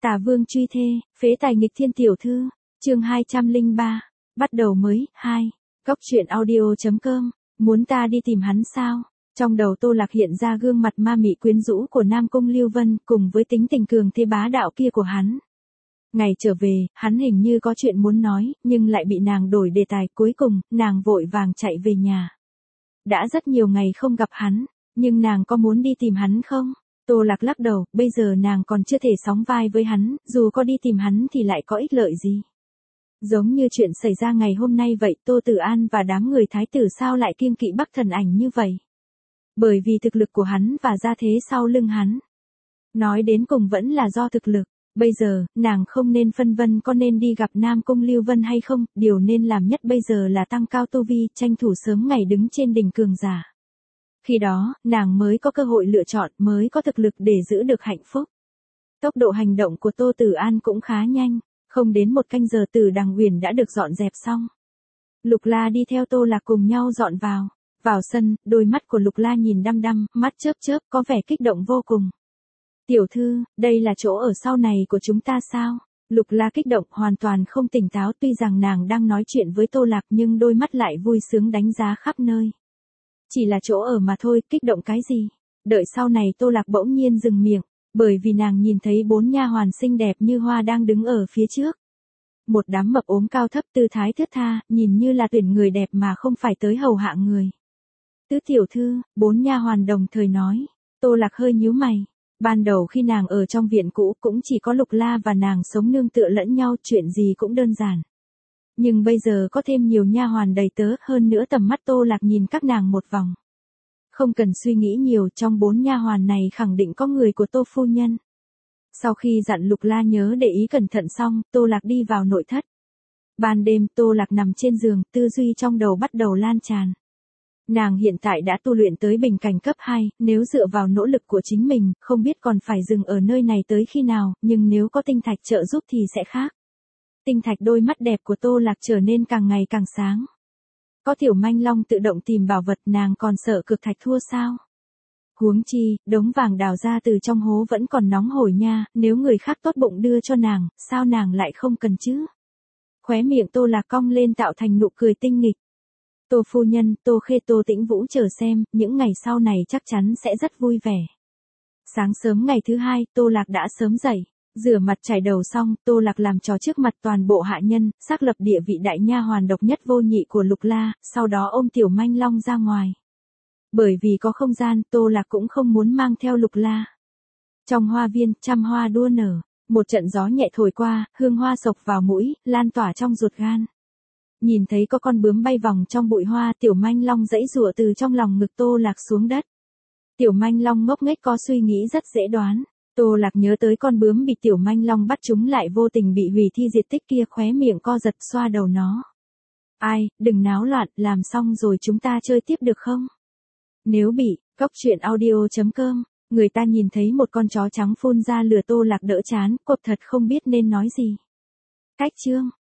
Tả Vương truy thê, phế tài nghịch thiên tiểu thư, chương 203, bắt đầu mới, 2. Góc truyện audio.com, muốn ta đi tìm hắn sao? Trong đầu Tô Lạc hiện ra gương mặt ma mị quyến rũ của Nam Cung Lưu Vân cùng với tính tình cường thế bá đạo kia của hắn. Ngày trở về, hắn hình như có chuyện muốn nói, nhưng lại bị nàng đổi đề tài, cuối cùng, nàng vội vàng chạy về nhà. Đã rất nhiều ngày không gặp hắn, nhưng nàng có muốn đi tìm hắn không? Tô Lạc lắc đầu, bây giờ nàng còn chưa thể sóng vai với hắn, dù có đi tìm hắn thì lại có ích lợi gì. Giống như chuyện xảy ra ngày hôm nay vậy, Tô Tử An và đám người thái tử sao lại kiêng kỵ Bắc Thần Ảnh như vậy? Bởi vì thực lực của hắn và gia thế sau lưng hắn. Nói đến cùng vẫn là do thực lực. Bây giờ, nàng không nên phân vân có nên đi gặp Nam Cung Lưu Vân hay không, điều nên làm nhất bây giờ là tăng cao tu vi, tranh thủ sớm ngày đứng trên đỉnh cường giả. Khi đó, nàng mới có cơ hội lựa chọn, mới có thực lực để giữ được hạnh phúc. Tốc độ hành động của Tô Tử An cũng khá nhanh, không đến một canh giờ Tử Đằng Uyển đã được dọn dẹp xong. Lục La đi theo Tô Lạc cùng nhau dọn vào. Vào sân, đôi mắt của Lục La nhìn đăm đăm, mắt chớp chớp, có vẻ kích động vô cùng. Tiểu thư, đây là chỗ ở sau này của chúng ta sao? Lục La kích động, hoàn toàn không tỉnh táo, tuy rằng nàng đang nói chuyện với Tô Lạc nhưng đôi mắt lại vui sướng đánh giá khắp nơi. Chỉ là chỗ ở mà thôi, kích động cái gì? Đợi sau này Tô Lạc bỗng nhiên dừng miệng, bởi vì nàng nhìn thấy 4 nha hoàn xinh đẹp như hoa đang đứng ở phía trước. Một đám mập ốm cao thấp tư thái thướt tha, nhìn như là tuyển người đẹp mà không phải tới hầu hạ người. Tứ tiểu thư, 4 nha hoàn đồng thời nói. Tô Lạc hơi nhíu mày. Ban đầu khi nàng ở trong viện cũ cũng chỉ có Lục La và nàng sống nương tựa lẫn nhau, chuyện gì cũng đơn giản. Nhưng bây giờ có thêm nhiều nha hoàn đầy tớ, hơn nữa tầm mắt Tô Lạc nhìn các nàng một vòng. Không cần suy nghĩ nhiều, trong 4 nha hoàn này khẳng định có người của Tô phu nhân. Sau khi dặn Lục La nhớ để ý cẩn thận xong, Tô Lạc đi vào nội thất. Ban đêm, Tô Lạc nằm trên giường, tư duy trong đầu bắt đầu lan tràn. Nàng hiện tại đã tu luyện tới bình cảnh cấp 2, nếu dựa vào nỗ lực của chính mình, không biết còn phải dừng ở nơi này tới khi nào, nhưng nếu có tinh thạch trợ giúp thì sẽ khác. Tinh thạch, đôi mắt đẹp của Tô Lạc trở nên càng ngày càng sáng. Có Tiểu Manh Long tự động tìm bảo vật, nàng còn sợ cực thạch thua sao? Huống chi, đống vàng đào ra từ trong hố vẫn còn nóng hổi nha, nếu người khác tốt bụng đưa cho nàng, sao nàng lại không cần chứ? Khóe miệng Tô Lạc cong lên tạo thành nụ cười tinh nghịch. Tô phu nhân, Tô Khê, Tô Tĩnh Vũ chờ xem, những ngày sau này chắc chắn sẽ rất vui vẻ. Sáng sớm ngày thứ 2, Tô Lạc đã sớm dậy, rửa mặt chải đầu xong, Tô Lạc làm trò trước mặt toàn bộ hạ nhân, xác lập địa vị đại nha hoàn độc nhất vô nhị của Lục La, sau đó ôm Tiểu Manh Long ra ngoài. Bởi vì có không gian, Tô Lạc cũng không muốn mang theo Lục La. Trong hoa viên, trăm hoa đua nở, một trận gió nhẹ thổi qua, hương hoa xộc vào mũi, lan tỏa trong ruột gan. Nhìn thấy có con bướm bay vòng trong bụi hoa, Tiểu Manh Long giãy giụa từ trong lòng ngực Tô Lạc xuống đất. Tiểu Manh Long ngốc nghếch có suy nghĩ rất dễ đoán. Tô Lạc nhớ tới con bướm bị Tiểu Manh Long bắt chúng lại vô tình bị hủy thi diệt tích kia, khóe miệng co giật, xoa đầu nó. Ai, đừng náo loạn, làm xong rồi chúng ta chơi tiếp được không? Nếu bị, góc truyện audio.com, người ta nhìn thấy một con chó trắng phun ra lửa, Tô Lạc đỡ chán, cộp thật không biết nên nói gì. Cách chương.